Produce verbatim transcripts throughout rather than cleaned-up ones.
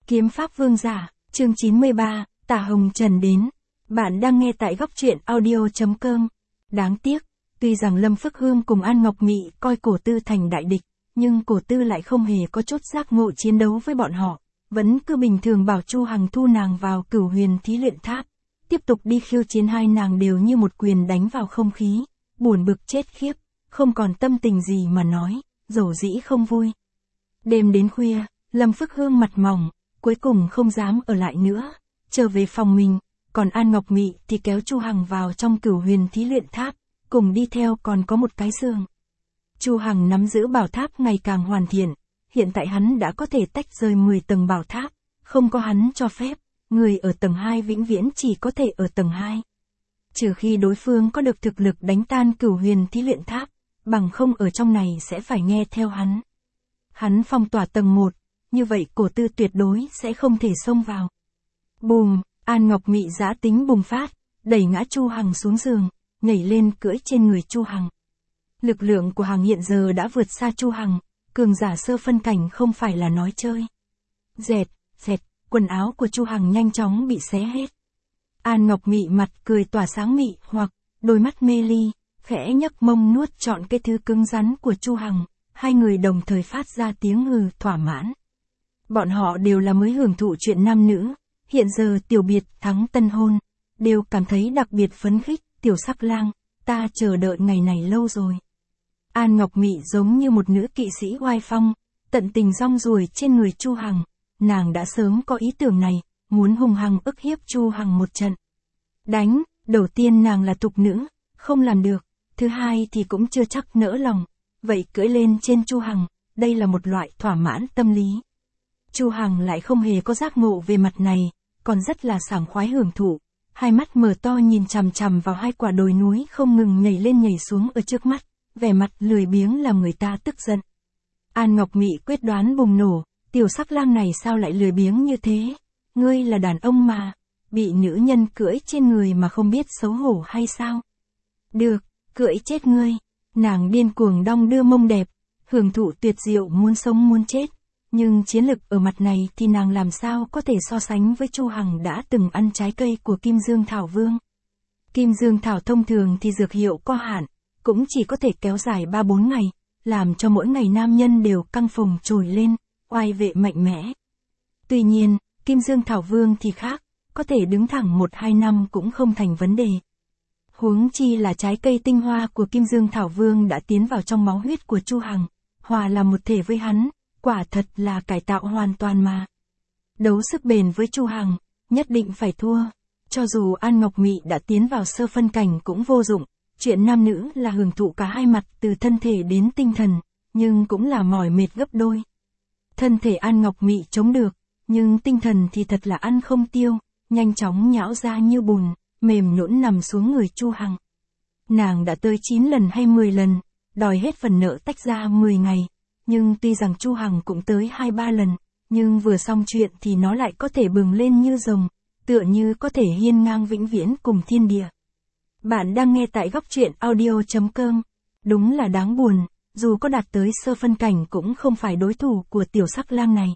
Kiếm pháp vương giả, chương chín mươi ba, Tả Hồng Trần đến. Bạn đang nghe tại góc truyện audio.com. Đáng tiếc, tuy rằng Lâm Phước Hương cùng An Ngọc Mị coi Cổ Tư thành đại địch, nhưng Cổ Tư lại không hề có chút giác ngộ chiến đấu với bọn họ, vẫn cứ bình thường bảo Chu Hằng thu nàng vào Cửu Huyền Thí Luyện Tháp, tiếp tục đi khiêu chiến. Hai nàng đều như một quyền đánh vào không khí, buồn bực chết khiếp, không còn tâm tình gì mà nói, dầu dĩ không vui. Đêm đến khuya, Lâm Phước Hương mặt mỏng, cuối cùng không dám ở lại nữa, trở về phòng mình, còn An Ngọc Mị thì kéo Chu Hằng vào trong Cửu Huyền Thí Luyện Tháp, cùng đi theo còn có một cái giường. Chu Hằng nắm giữ bảo tháp ngày càng hoàn thiện, hiện tại hắn đã có thể tách rời mười tầng bảo tháp, không có hắn cho phép, người ở tầng hai vĩnh viễn chỉ có thể ở tầng hai. Trừ khi đối phương có được thực lực đánh tan Cửu Huyền Thí Luyện Tháp, bằng không ở trong này sẽ phải nghe theo hắn. Hắn phong tỏa tầng một, như vậy Cổ Tư tuyệt đối sẽ không thể xông vào. Bùm, An Ngọc Mị giã tính bùng phát, đẩy ngã Chu Hằng xuống giường, nhảy lên cưỡi trên người Chu Hằng. Lực lượng của Hằng hiện giờ đã vượt xa Chu Hằng, cường giả sơ phân cảnh không phải là nói chơi. Dẹt, dẹt, quần áo của Chu Hằng nhanh chóng bị xé hết. An Ngọc Mị mặt cười tỏa sáng mị hoặc, đôi mắt mê ly, khẽ nhấc mông nuốt trọn cái thứ cứng rắn của Chu Hằng, hai người đồng thời phát ra tiếng hừ thỏa mãn. Bọn họ đều là mới hưởng thụ chuyện nam nữ, hiện giờ tiểu biệt thắng tân hôn, đều cảm thấy đặc biệt phấn khích. Tiểu Sắc Lang, ta chờ đợi ngày này lâu rồi. An Ngọc Mị giống như một nữ kỵ sĩ oai phong, tận tình rong ruổi trên người Chu Hằng, nàng đã sớm có ý tưởng này, muốn hùng hằng ức hiếp Chu Hằng một trận. Đánh, đầu tiên nàng là tục nữ, không làm được, thứ hai thì cũng chưa chắc nỡ lòng, vậy cưỡi lên trên Chu Hằng, đây là một loại thỏa mãn tâm lý. Chu Hằng lại không hề có giác ngộ về mặt này, còn rất là sảng khoái hưởng thụ, hai mắt mở to nhìn chằm chằm vào hai quả đồi núi không ngừng nhảy lên nhảy xuống ở trước mắt, vẻ mặt lười biếng làm người ta tức giận. An Ngọc Mị quyết đoán bùng nổ, Tiểu Sắc Lang này sao lại lười biếng như thế? Ngươi là đàn ông mà, bị nữ nhân cưỡi trên người mà không biết xấu hổ hay sao? Được, cưỡi chết ngươi. Nàng điên cuồng đong đưa mông đẹp, hưởng thụ tuyệt diệu muốn sống muốn chết. Nhưng chiến lực ở mặt này thì nàng làm sao có thể so sánh với Chu Hằng đã từng ăn trái cây của Kim Dương Thảo Vương. Kim Dương Thảo thông thường thì dược hiệu có hạn, cũng chỉ có thể kéo dài ba bốn ngày, làm cho mỗi ngày nam nhân đều căng phồng trồi lên, oai vệ mạnh mẽ. Tuy nhiên, Kim Dương Thảo Vương thì khác, có thể đứng thẳng một hai năm cũng không thành vấn đề. Huống chi là trái cây tinh hoa của Kim Dương Thảo Vương đã tiến vào trong máu huyết của Chu Hằng, hòa là một thể với hắn. Quả thật là cải tạo hoàn toàn mà. Đấu sức bền với Chu Hằng, nhất định phải thua. Cho dù An Ngọc Mị đã tiến vào sơ phân cảnh cũng vô dụng, chuyện nam nữ là hưởng thụ cả hai mặt từ thân thể đến tinh thần, nhưng cũng là mỏi mệt gấp đôi. Thân thể An Ngọc Mị chống được, nhưng tinh thần thì thật là ăn không tiêu, nhanh chóng nhão ra như bùn, mềm nhũn nằm xuống người Chu Hằng. Nàng đã tới chín lần hay mười lần, đòi hết phần nợ tách ra mười ngày. Nhưng tuy rằng Chu Hằng cũng tới hai ba lần, nhưng vừa xong chuyện thì nó lại có thể bừng lên như rồng, tựa như có thể hiên ngang vĩnh viễn cùng thiên địa. Bạn đang nghe tại góc truyện audio.com. Đúng là đáng buồn, dù có đạt tới sơ phân cảnh cũng không phải đối thủ của Tiểu Sắc Lang này.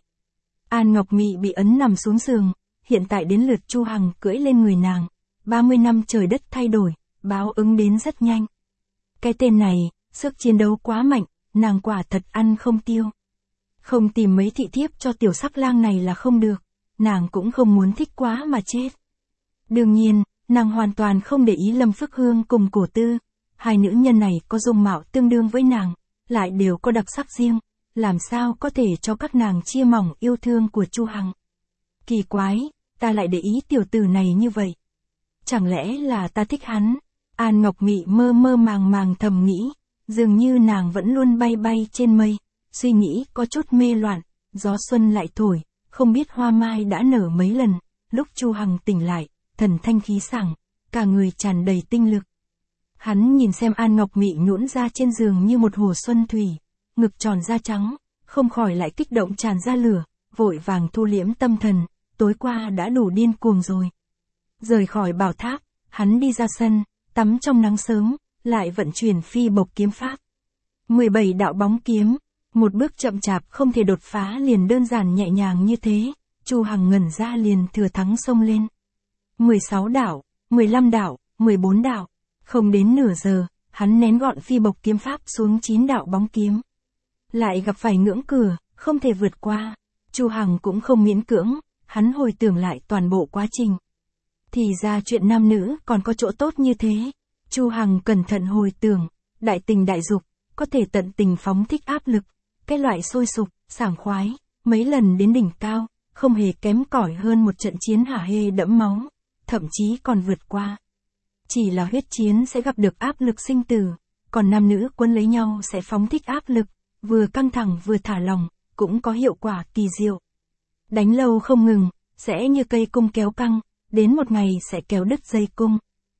An Ngọc Mị bị ấn nằm xuống giường, hiện tại đến lượt Chu Hằng cưỡi lên người nàng. ba mươi năm trời đất thay đổi, báo ứng đến rất nhanh. Cái tên này, sức chiến đấu quá mạnh. Nàng quả thật ăn không tiêu. Không tìm mấy thị thiếp cho Tiểu Sắc Lang này là không được, nàng cũng không muốn thích quá mà chết. Đương nhiên, nàng hoàn toàn không để ý Lâm Phước Hương cùng Cổ Tư, hai nữ nhân này có dung mạo tương đương với nàng, lại đều có đặc sắc riêng, làm sao có thể cho các nàng chia mỏng yêu thương của Chu Hằng. Kỳ quái, ta lại để ý tiểu tử này như vậy. Chẳng lẽ là ta thích hắn? An Ngọc Mị mơ mơ màng màng thầm nghĩ. Dường như nàng vẫn luôn bay bay trên mây, suy nghĩ có chút mê loạn, gió xuân lại thổi, không biết hoa mai đã nở mấy lần, lúc Chu Hằng tỉnh lại, thần thanh khí sảng, cả người tràn đầy tinh lực. Hắn nhìn xem An Ngọc Mị nhũn ra trên giường như một hồ xuân thủy, ngực tròn da trắng, không khỏi lại kích động tràn ra lửa, vội vàng thu liễm tâm thần, tối qua đã đủ điên cuồng rồi. Rời khỏi bảo tháp, hắn đi ra sân, tắm trong nắng sớm. Lại vận chuyển phi bộc kiếm pháp. mười bảy đạo bóng kiếm, một bước chậm chạp không thể đột phá liền đơn giản nhẹ nhàng như thế, Chu Hằng ngẩn ra liền thừa thắng xông lên. mười sáu đạo, mười lăm đạo, mười bốn đạo. Không đến nửa giờ, hắn nén gọn phi bộc kiếm pháp xuống chín đạo bóng kiếm. Lại gặp phải ngưỡng cửa, không thể vượt qua. Chu Hằng cũng không miễn cưỡng, hắn hồi tưởng lại toàn bộ quá trình. Thì ra chuyện nam nữ còn có chỗ tốt như thế. Chu Hằng cẩn thận hồi tưởng, đại tình đại dục, có thể tận tình phóng thích áp lực, cái loại sôi sục, sảng khoái, mấy lần đến đỉnh cao, không hề kém cỏi hơn một trận chiến hả hê đẫm máu, thậm chí còn vượt qua. Chỉ là huyết chiến sẽ gặp được áp lực sinh tử, còn nam nữ quấn lấy nhau sẽ phóng thích áp lực, vừa căng thẳng vừa thả lỏng, cũng có hiệu quả kỳ diệu. Đánh lâu không ngừng, sẽ như cây cung kéo căng, đến một ngày sẽ kéo đứt dây cung.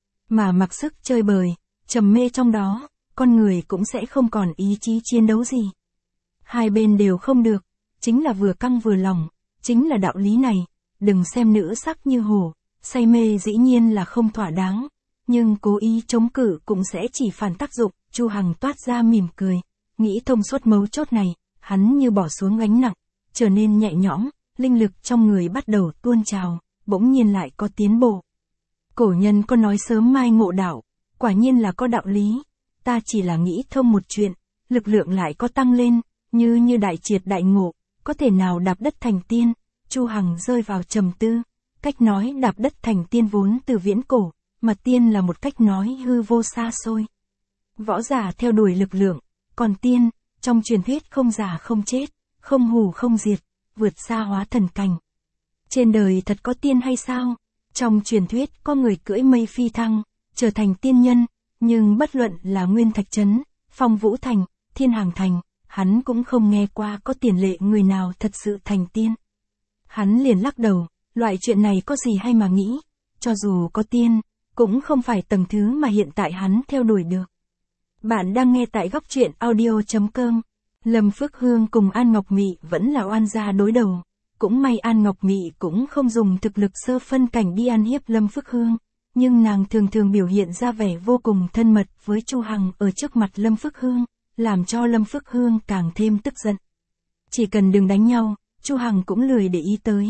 Mà mặc sức chơi bời, trầm mê trong đó, con người cũng sẽ không còn ý chí chiến đấu gì. Hai bên đều không được, chính là vừa căng vừa lỏng, chính là đạo lý này, đừng xem nữ sắc như hổ, say mê dĩ nhiên là không thỏa đáng, nhưng cố ý chống cự cũng sẽ chỉ phản tác dụng. Chu Hằng toát ra mỉm cười, nghĩ thông suốt mấu chốt này, hắn như bỏ xuống gánh nặng, trở nên nhẹ nhõm, linh lực trong người bắt đầu tuôn trào, bỗng nhiên lại có tiến bộ. Cổ nhân có nói sớm mai ngộ đạo, quả nhiên là có đạo lý, ta chỉ là nghĩ thông một chuyện, lực lượng lại có tăng lên, như như đại triệt đại ngộ, có thể nào đạp đất thành tiên. Chu Hằng rơi vào trầm tư, cách nói đạp đất thành tiên vốn từ viễn cổ, mà tiên là một cách nói hư vô xa xôi. Võ giả theo đuổi lực lượng, còn tiên, trong truyền thuyết không già không chết, không hủ không diệt, vượt xa hóa thần cảnh. Trên đời thật có tiên hay sao? Trong truyền thuyết có người cưỡi mây phi thăng, trở thành tiên nhân, nhưng bất luận là Nguyên Thạch Trấn, Phong Vũ Thành, Thiên Hàng Thành, hắn cũng không nghe qua có tiền lệ người nào thật sự thành tiên. Hắn liền lắc đầu, loại chuyện này có gì hay mà nghĩ, cho dù có tiên, cũng không phải tầng thứ mà hiện tại hắn theo đuổi được. Bạn đang nghe tại góc truyện audio chấm com. Lâm Phước Hương cùng An Ngọc Mị vẫn là oan gia đối đầu. Cũng may An Ngọc Mị cũng không dùng thực lực sơ phân cảnh đi ăn hiếp Lâm Phước Hương, nhưng nàng thường thường biểu hiện ra vẻ vô cùng thân mật với Chu Hằng ở trước mặt Lâm Phước Hương, làm cho Lâm Phước Hương càng thêm tức giận. Chỉ cần đừng đánh nhau, Chu Hằng cũng lười để ý tới.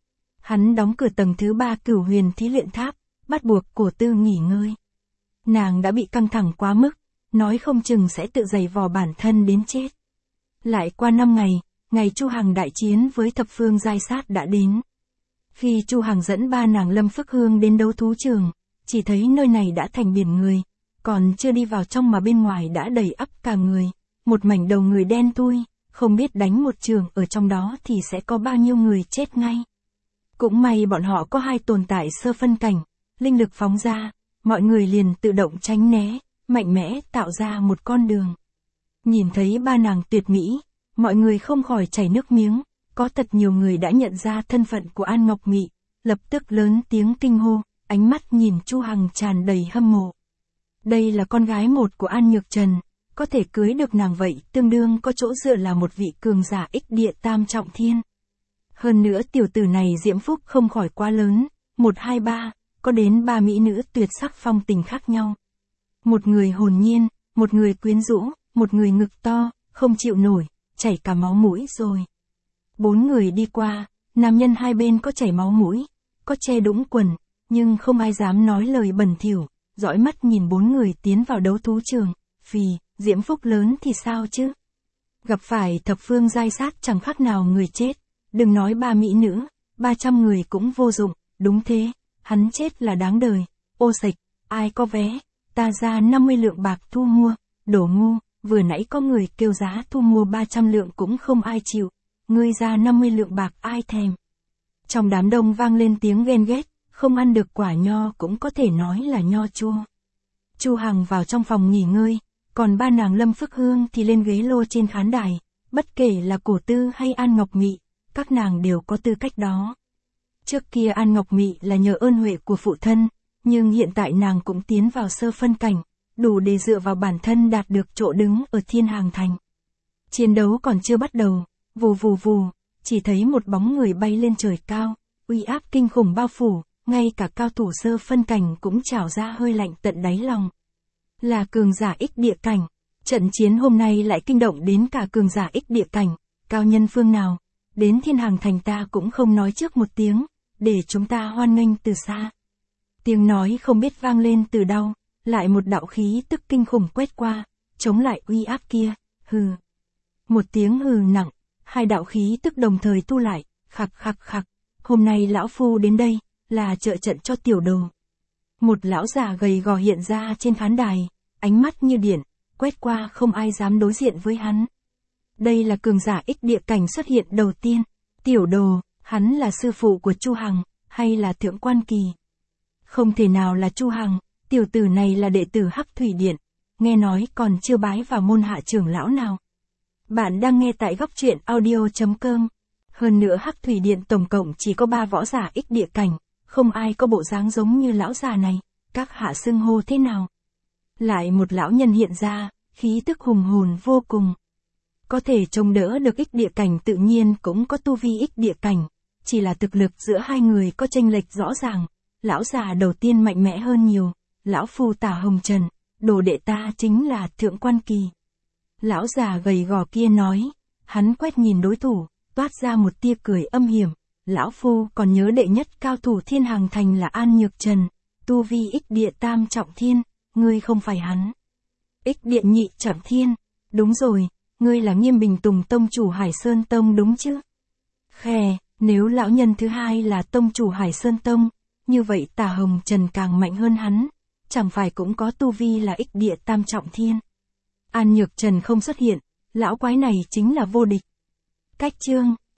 Hắn đóng cửa tầng thứ ba Cửu Huyền Thí Luyện Tháp, bắt buộc Cổ Tư nghỉ ngơi. Nàng đã bị căng thẳng quá mức, nói không chừng sẽ tự giày vò bản thân đến chết. Lại qua năm ngày, ngày Chu Hằng đại chiến với thập phương giai sát đã đến. Khi Chu Hằng dẫn ba nàng Lâm Phước Hương đến đấu thú trường, chỉ thấy nơi này đã thành biển người, còn chưa đi vào trong mà bên ngoài đã đầy ắp cả người, một mảnh đầu người đen thui, không biết đánh một trường ở trong đó thì sẽ có bao nhiêu người chết ngay. Cũng may bọn họ có hai tồn tại sơ phân cảnh, linh lực phóng ra, mọi người liền tự động tránh né, mạnh mẽ tạo ra một con đường. Nhìn thấy ba nàng tuyệt mỹ, mọi người không khỏi chảy nước miếng, có thật nhiều người đã nhận ra thân phận của An Ngọc Mị, lập tức lớn tiếng kinh hô, ánh mắt nhìn Chu Hằng tràn đầy hâm mộ. Đây là con gái một của An Nhược Trần, có thể cưới được nàng vậy tương đương có chỗ dựa là một vị cường giả ích địa tam trọng thiên. Hơn nữa tiểu tử này diễm phúc không khỏi quá lớn, một hai ba, có đến ba mỹ nữ tuyệt sắc phong tình khác nhau. Một người hồn nhiên, một người quyến rũ, một người ngực to, không chịu nổi, chảy cả máu mũi rồi. Bốn người đi qua, nam nhân hai bên có chảy máu mũi, có che đũng quần, nhưng không ai dám nói lời bẩn thỉu, dõi mắt nhìn bốn người tiến vào đấu thú trường, phì, diễm phúc lớn thì sao chứ? Gặp phải thập phương giai sát chẳng khác nào người chết, đừng nói ba mỹ nữ, ba trăm người cũng vô dụng, đúng thế, hắn chết là đáng đời, ô sạch, ai có vé, ta ra năm mươi lượng bạc thu mua, đổ ngu, vừa nãy có người kêu giá thu mua ba trăm lượng cũng không ai chịu, ngươi ra năm mươi lượng bạc ai thèm. Trong đám đông vang lên tiếng ghen ghét, không ăn được quả nho cũng có thể nói là nho chua. Chu Hằng vào trong phòng nghỉ ngơi, còn ba nàng Lâm Phước Hương thì lên ghế lô trên khán đài, bất kể là Cổ Tư hay An Ngọc Mị, các nàng đều có tư cách đó. Trước kia An Ngọc Mị là nhờ ơn huệ của phụ thân, nhưng hiện tại nàng cũng tiến vào sơ phân cảnh, đủ để dựa vào bản thân đạt được chỗ đứng ở Thiên Hàng Thành. Chiến đấu còn chưa bắt đầu, vù vù vù, chỉ thấy một bóng người bay lên trời cao, uy áp kinh khủng bao phủ, ngay cả cao thủ sơ phân cảnh cũng trào ra hơi lạnh tận đáy lòng. Là cường giả ích địa cảnh, trận chiến hôm nay lại kinh động đến cả cường giả ích địa cảnh, cao nhân phương nào, đến thiên hàng thành ta cũng không nói trước một tiếng, để chúng ta hoan nghênh từ xa. Tiếng nói không biết vang lên từ đâu, lại một đạo khí tức kinh khủng quét qua, chống lại uy áp kia, hừ. Một tiếng hừ nặng, hai đạo khí tức đồng thời tu lại, khặc khặc khặc, hôm nay lão phu đến đây, là trợ trận cho tiểu đồ. Một lão già gầy gò hiện ra trên khán đài, ánh mắt như điện, quét qua không ai dám đối diện với hắn. Đây là cường giả ích địa cảnh xuất hiện đầu tiên, tiểu đồ, hắn là sư phụ của Chu Hằng, hay là thượng quan kỳ? Không thể nào là Chu Hằng, tiểu tử này là đệ tử Hắc Thủy Điện, nghe nói còn chưa bái vào môn hạ trưởng lão nào. Bạn đang nghe tại góc truyện audio chấm com. Hơn nữa Hắc Thủy Điện tổng cộng chỉ có ba võ giả ích địa cảnh, không ai có bộ dáng giống như lão già này, các hạ xưng hô thế nào? Lại một lão nhân hiện ra, khí tức hùng hồn vô cùng. Có thể chống đỡ được ích địa cảnh tự nhiên cũng có tu vi ích địa cảnh, chỉ là thực lực giữa hai người có chênh lệch rõ ràng. Lão già đầu tiên mạnh mẽ hơn nhiều, lão phu Tả Hồng Trần, đồ đệ ta chính là thượng quan kỳ. Lão già gầy gò kia nói, hắn quét nhìn đối thủ, toát ra một tia cười âm hiểm. Lão phu còn nhớ đệ nhất cao thủ thiên hàng thành là An Nhược Trần, tu vi ích địa tam trọng thiên, ngươi không phải hắn. Ích địa nhị trọng thiên, đúng rồi, ngươi là Nghiêm Bình Tùng tông chủ Hải Sơn Tông đúng chứ? Khè, nếu lão nhân thứ hai là tông chủ Hải Sơn Tông, như vậy Tả Hồng Trần càng mạnh hơn hắn, chẳng phải cũng có tu vi là ích địa tam trọng thiên. An Nhược Trần không xuất hiện, lão quái này chính là vô địch. Cách chương